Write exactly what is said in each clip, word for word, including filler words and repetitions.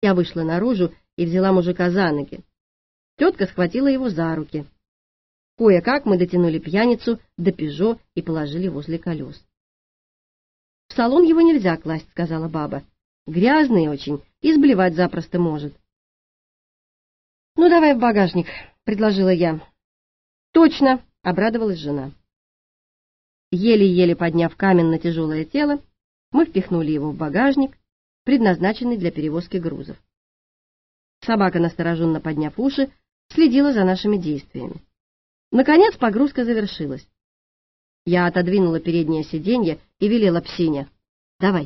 Я вышла наружу и взяла мужика за ноги. Тетка схватила его за руки. Кое-как мы дотянули пьяницу до «Пежо» и положили возле колес. — В салон его нельзя класть, — сказала баба. — Грязный очень и сблевать запросто может. — Ну, давай в багажник, — предложила я. — Точно, — обрадовалась жена. Еле-еле подняв камень на тяжелое тело, мы впихнули его в багажник, предназначенный для перевозки грузов. Собака, настороженно подняв уши, следила за нашими действиями. Наконец погрузка завершилась. Я отодвинула переднее сиденье и велела псине: «Давай».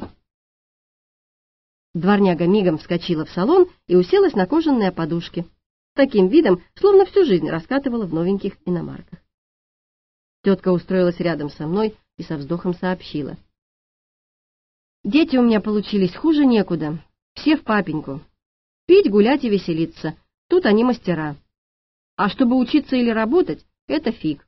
Дворняга мигом вскочила в салон и уселась на кожаные подушки, таким видом, словно всю жизнь раскатывала в новеньких иномарках. Тетка устроилась рядом со мной и со вздохом сообщила: «Дети у меня получились хуже некуда, все в папеньку. Пить, гулять и веселиться, тут они мастера. А чтобы учиться или работать, это фиг».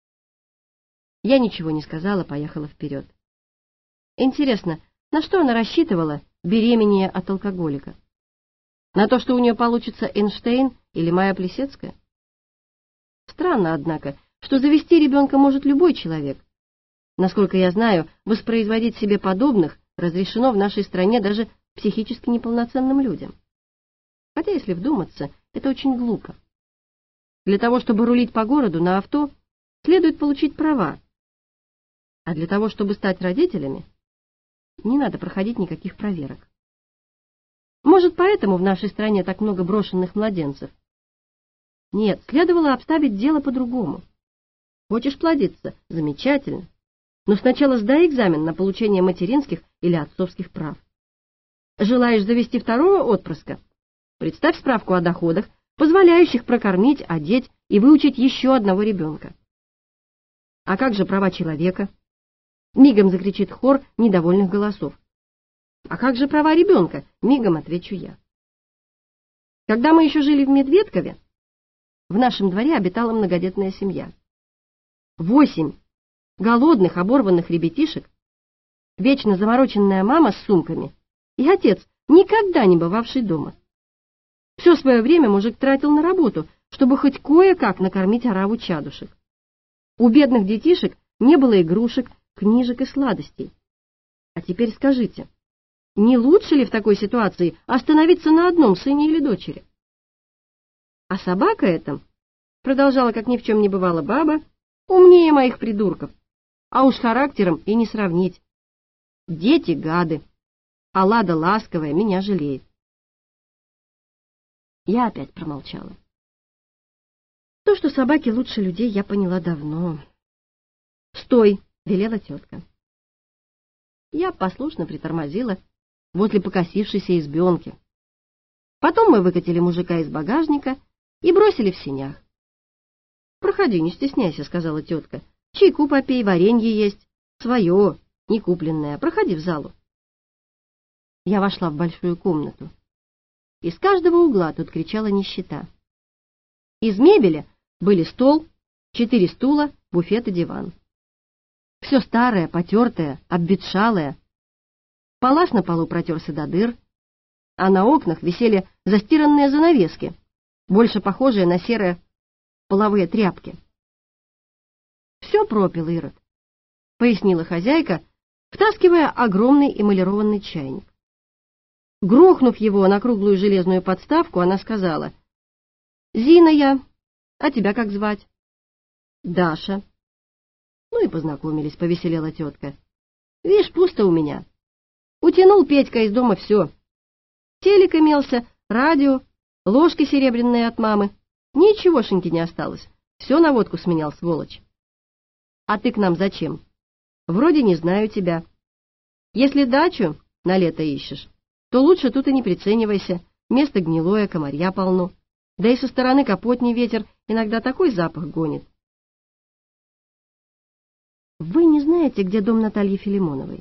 Я ничего не сказала, поехала вперед. Интересно, на что она рассчитывала, беременея от алкоголика? На то, что у нее получится Эйнштейн или Майя Плисецкая? Странно, однако, что завести ребенка может любой человек. Насколько я знаю, воспроизводить себе подобных разрешено в нашей стране даже психически неполноценным людям. Хотя, если вдуматься, это очень глупо. Для того, чтобы рулить по городу на авто, следует получить права. А для того, чтобы стать родителями, не надо проходить никаких проверок. Может, поэтому в нашей стране так много брошенных младенцев? Нет, следовало обставить дело по-другому. Хочешь плодиться? Замечательно. Но сначала сдай экзамен на получение материнских или отцовских прав. Желаешь завести второго отпрыска? Представь справку о доходах, позволяющих прокормить, одеть и выучить еще одного ребенка. А как же права человека? Мигом закричит хор недовольных голосов. А как же права ребенка? Мигом отвечу я. Когда мы еще жили в Медведкове, в нашем дворе обитала многодетная семья. Восемь голодных, оборванных ребятишек, вечно замороченная мама с сумками и отец, никогда не бывавший дома. Все свое время мужик тратил на работу, чтобы хоть кое-как накормить ораву чадушек. У бедных детишек не было игрушек, книжек и сладостей. А теперь скажите, не лучше ли в такой ситуации остановиться на одном сыне или дочери? А собака эта, продолжала, как ни в чем не бывало баба, умнее моих придурков, а уж характером и не сравнить. Дети гады, а Лада ласковая меня жалеет. Я опять промолчала. То, что собаки лучше людей, я поняла давно. «Стой!» — велела тетка. Я послушно притормозила возле покосившейся избенки. Потом мы выкатили мужика из багажника и бросили в сенях. «Проходи, не стесняйся», — сказала тетка. «Чайку попей, варенье есть. Свое, не купленное. Проходи в залу». Я вошла в большую комнату. Из каждого угла тут кричала нищета. Из мебели были стол, четыре стула, буфет и диван. Все старое, потертое, обветшалое. Палаш на полу протерся до дыр, а на окнах висели застиранные занавески, больше похожие на серые половые тряпки. «Все пропил Ирод», — пояснила хозяйка, втаскивая огромный эмалированный чайник. Грохнув его на круглую железную подставку, она сказала: «Зина я, а тебя как звать?» «Даша». Ну и познакомились, повеселела тетка. «Вишь, пусто у меня. Утянул Петька из дома все. Телек имелся, радио, ложки серебряные от мамы. Ничегошеньки не осталось. Все на водку сменял, сволочь. А ты к нам зачем? Вроде не знаю тебя. Если дачу на лето ищешь, то лучше тут и не приценивайся. Место гнилое, комарья полно. Да и со стороны капотний ветер иногда такой запах гонит». «Вы не знаете, где дом Натальи Филимоновой?»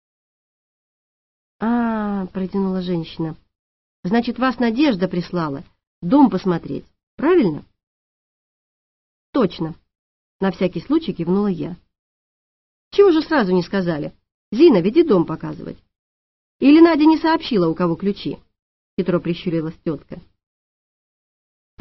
«А, — протянула женщина, — значит, вас Надежда прислала дом посмотреть, правильно?» «Точно», — на всякий случай кивнула я. «Чего же сразу не сказали? Зина, веди дом показывать. Или Надя не сообщила, у кого ключи?» хитро прищурилась тетка.